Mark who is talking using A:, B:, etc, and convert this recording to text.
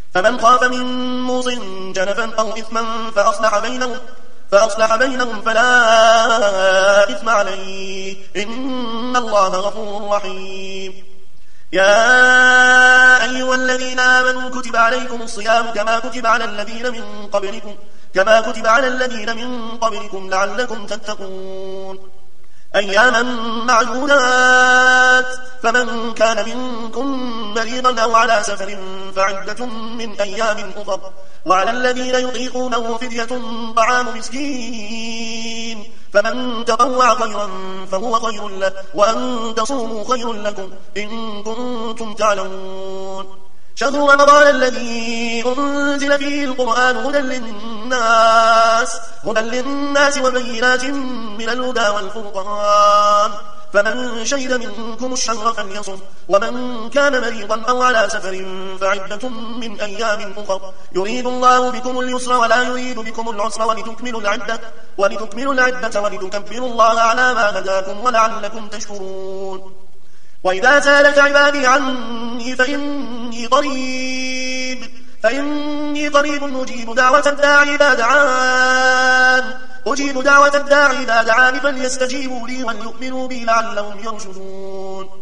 A: فمن خاف من موص جنفا أو إثما فأصلح بينهم فلا إثم عليه إن الله غفور رحيم. يا أيها الذين آمنوا كتب عليكم الصيام كما كتب على الذين من قبلكم لعلكم تتقون أياما معدودات فمن كان منكم مريضا أو على سفر فعدة من أيام أخر وعلى الذين يطيقونه فدية طعام مسكين فمن تطوع خيرا فهو خير له وأن تصوموا خير لكم إن كنتم تعلمون. شهر رمضان الذي أنزل فيه القرآن هدى للناس وبينات من الهدى والفرقان فمن شهد منكم الشهر فليصم ومن كان مريضا أو على سفر فعدة من أيام أخر يريد الله بكم اليسر ولا يريد بكم العسر ولتكملوا العدة ولتكبروا الله على ما هداكم ولعلكم تشكرون. وإذا سألك عبادي عني فإني قريب أجيب دعوة الداعي إذا دعان فليستجيبوا لي وليؤمنوا بي لعلهم يرشدون.